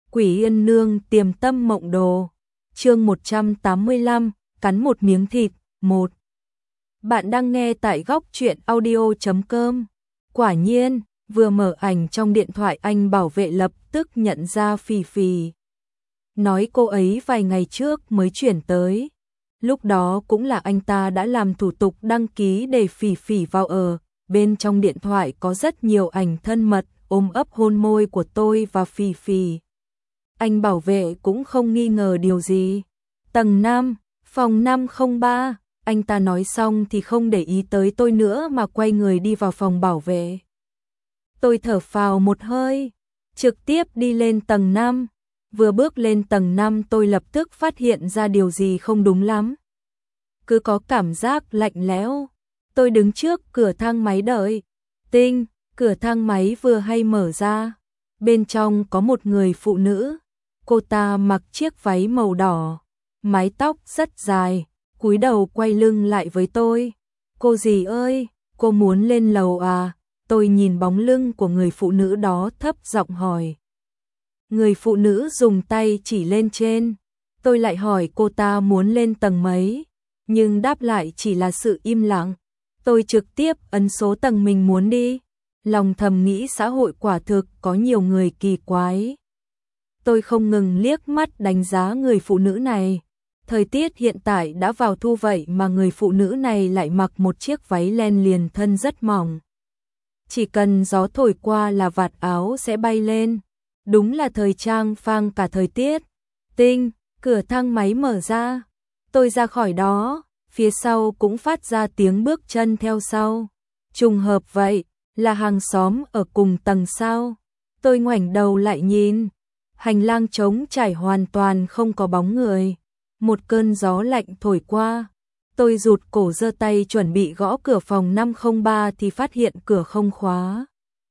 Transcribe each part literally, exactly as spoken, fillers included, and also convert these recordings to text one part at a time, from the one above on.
Quỷ Yên Nương Tiềm Tâm Mộng Đồ. Chương một trăm tám mươi lăm, cắn một miếng thịt. một. Bạn đang nghe tại góc truyện audio chấm com. Quả nhiên, vừa mở ảnh trong điện thoại anh bảo vệ lập tức nhận ra Phỉ Phỉ. Nói cô ấy vài ngày trước mới chuyển tới. Lúc đó cũng là anh ta đã làm thủ tục đăng ký để Phỉ Phỉ vào ở. Bên trong điện thoại có rất nhiều ảnh thân mật, ôm ấp hôn môi của tôi và Phỉ Phỉ. Anh bảo vệ cũng không nghi ngờ điều gì. Tầng năm, phòng năm không ba, anh ta nói xong thì không để ý tới tôi nữa mà quay người đi vào phòng bảo vệ. Tôi thở phào một hơi, trực tiếp đi lên tầng năm. Vừa bước lên tầng năm tôi lập tức phát hiện ra điều gì không đúng lắm. Cứ có cảm giác lạnh lẽo. Tôi đứng trước cửa thang máy đợi. Tinh, cửa thang máy vừa hay mở ra. Bên trong có một người phụ nữ. Cô ta mặc chiếc váy màu đỏ, mái tóc rất dài, cúi đầu quay lưng lại với tôi. Cô dì ơi, cô muốn lên lầu à? Tôi nhìn bóng lưng của người phụ nữ đó thấp giọng hỏi. Người phụ nữ dùng tay chỉ lên trên. Tôi lại hỏi cô ta muốn lên tầng mấy, nhưng đáp lại chỉ là sự im lặng. Tôi trực tiếp ấn số tầng mình muốn đi. Lòng thầm nghĩ xã hội quả thực có nhiều người kỳ quái. Tôi không ngừng liếc mắt đánh giá người phụ nữ này. Thời tiết hiện tại đã vào thu vậy mà người phụ nữ này lại mặc một chiếc váy len liền thân rất mỏng. Chỉ cần gió thổi qua là vạt áo sẽ bay lên. Đúng là thời trang phang cả thời tiết. Tinh, cửa thang máy mở ra. Tôi ra khỏi đó, phía sau cũng phát ra tiếng bước chân theo sau. Trùng hợp vậy, là hàng xóm ở cùng tầng sao. Tôi ngoảnh đầu lại nhìn. Hành lang trống trải hoàn toàn không có bóng người. Một cơn gió lạnh thổi qua. Tôi rụt cổ giơ tay chuẩn bị gõ cửa phòng năm không ba thì phát hiện cửa không khóa.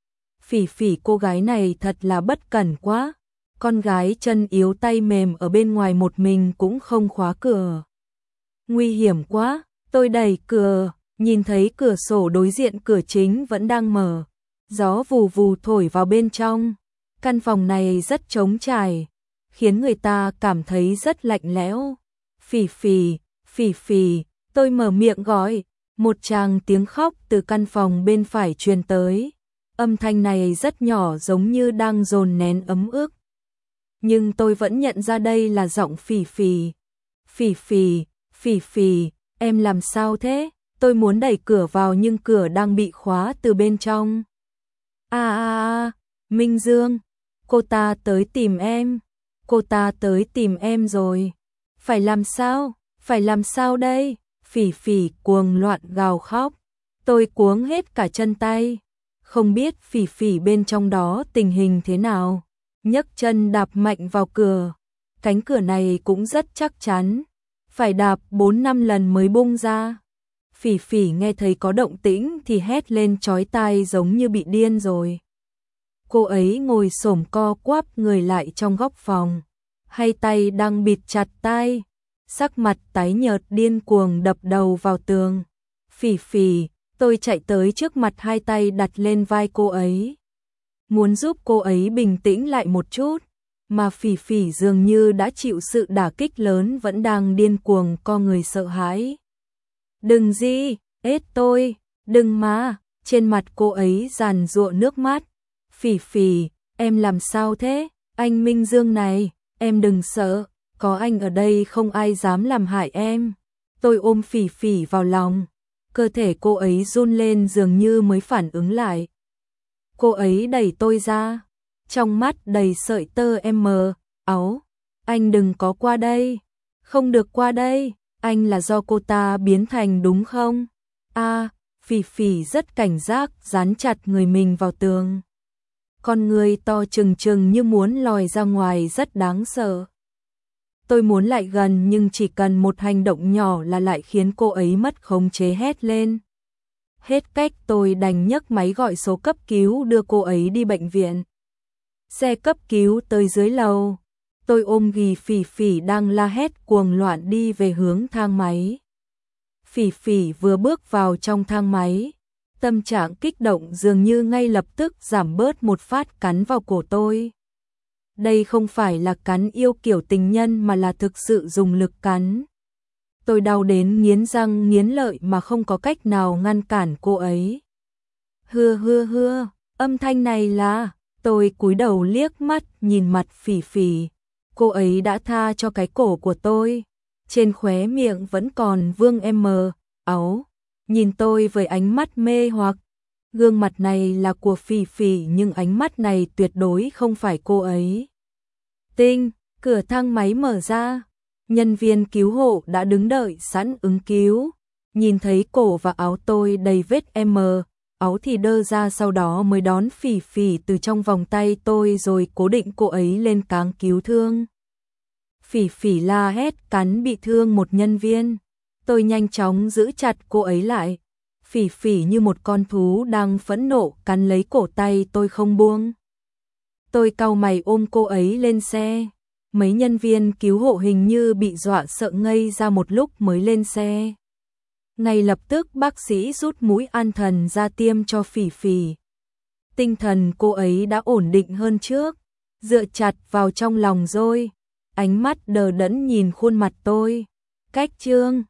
Phỉ Phỉ cô gái này thật là bất cẩn quá. Con gái chân yếu tay mềm ở bên ngoài một mình cũng không khóa cửa. Nguy hiểm quá, tôi đẩy cửa, nhìn thấy cửa sổ đối diện cửa chính vẫn đang mở. Gió vù vù thổi vào bên trong. Căn phòng này rất trống trải, khiến người ta cảm thấy rất lạnh lẽo. Phỉ Phỉ, Phỉ Phỉ, tôi mở miệng gọi, một tràng tiếng khóc từ căn phòng bên phải truyền tới. Âm thanh này rất nhỏ giống như đang dồn nén ấm ức. Nhưng tôi vẫn nhận ra đây là giọng Phỉ Phỉ. Phỉ Phỉ, Phỉ Phỉ, em làm sao thế? Tôi muốn đẩy cửa vào nhưng cửa đang bị khóa từ bên trong. À à à, Minh Dương. Cô ta tới tìm em, cô ta tới tìm em rồi. Phải làm sao, phải làm sao đây? Phỉ Phỉ cuồng loạn gào khóc. Tôi cuống hết cả chân tay. Không biết Phỉ Phỉ bên trong đó tình hình thế nào. Nhấc chân đạp mạnh vào cửa. Cánh cửa này cũng rất chắc chắn. Phải đạp bốn năm lần mới bung ra. Phỉ Phỉ nghe thấy có động tĩnh thì hét lên chói tai giống như bị điên rồi. Cô ấy ngồi xổm co quắp người lại trong góc phòng, hai tay đang bịt chặt tai, sắc mặt tái nhợt điên cuồng đập đầu vào tường. Phỉ Phỉ, tôi chạy tới trước mặt hai tay đặt lên vai cô ấy. Muốn giúp cô ấy bình tĩnh lại một chút, mà Phỉ Phỉ dường như đã chịu sự đả kích lớn vẫn đang điên cuồng co người sợ hãi. Đừng gì, ết tôi, đừng mà, trên mặt cô ấy giàn giụa nước mắt. Phỉ Phỉ, em làm sao thế? Anh Minh Dương này, em đừng sợ, có anh ở đây không ai dám làm hại em. Tôi ôm Phỉ Phỉ vào lòng, cơ thể cô ấy run lên dường như mới phản ứng lại. Cô ấy đẩy tôi ra, trong mắt đầy sợi tơ em mờ, áu, anh đừng có qua đây, không được qua đây, anh là do cô ta biến thành đúng không? A, à, Phỉ Phỉ rất cảnh giác dán chặt người mình vào tường. Con người to trừng trừng như muốn lòi ra ngoài rất đáng sợ. Tôi muốn lại gần nhưng chỉ cần một hành động nhỏ là lại khiến cô ấy mất khống chế hét lên. Hết cách tôi đành nhấc máy gọi số cấp cứu đưa cô ấy đi bệnh viện. Xe cấp cứu tới dưới lầu. Tôi ôm ghì Phỉ Phỉ đang la hét cuồng loạn đi về hướng thang máy. Phỉ Phỉ vừa bước vào trong thang máy. Tâm trạng kích động dường như ngay lập tức giảm bớt một phát cắn vào cổ tôi. Đây không phải là cắn yêu kiểu tình nhân mà là thực sự dùng lực cắn. Tôi đau đến nghiến răng nghiến lợi mà không có cách nào ngăn cản cô ấy. Hưa hưa hưa, âm thanh này là, tôi cúi đầu liếc mắt nhìn mặt Phỉ Phỉ. Cô ấy đã tha cho cái cổ của tôi. Trên khóe miệng vẫn còn vương em áo. Nhìn tôi với ánh mắt mê hoặc. Gương mặt này là của Phỉ Phỉ nhưng ánh mắt này tuyệt đối không phải cô ấy. Tinh, cửa thang máy mở ra. Nhân viên cứu hộ đã đứng đợi sẵn ứng cứu. Nhìn thấy cổ và áo tôi đầy vết M, áo thì đơ ra, sau đó mới đón Phỉ Phỉ từ trong vòng tay tôi rồi cố định cô ấy lên cáng cứu thương. Phỉ Phỉ la hét cắn bị thương một nhân viên. Tôi nhanh chóng giữ chặt cô ấy lại. Phỉ Phỉ như một con thú đang phẫn nộ cắn lấy cổ tay tôi không buông. Tôi cau mày ôm cô ấy lên xe. Mấy nhân viên cứu hộ hình như bị dọa sợ ngây ra một lúc mới lên xe. Ngay lập tức bác sĩ rút mũi an thần ra tiêm cho Phỉ Phỉ. Tinh thần cô ấy đã ổn định hơn trước, dựa chặt vào trong lòng rồi, ánh mắt đờ đẫn nhìn khuôn mặt tôi. Cách Trương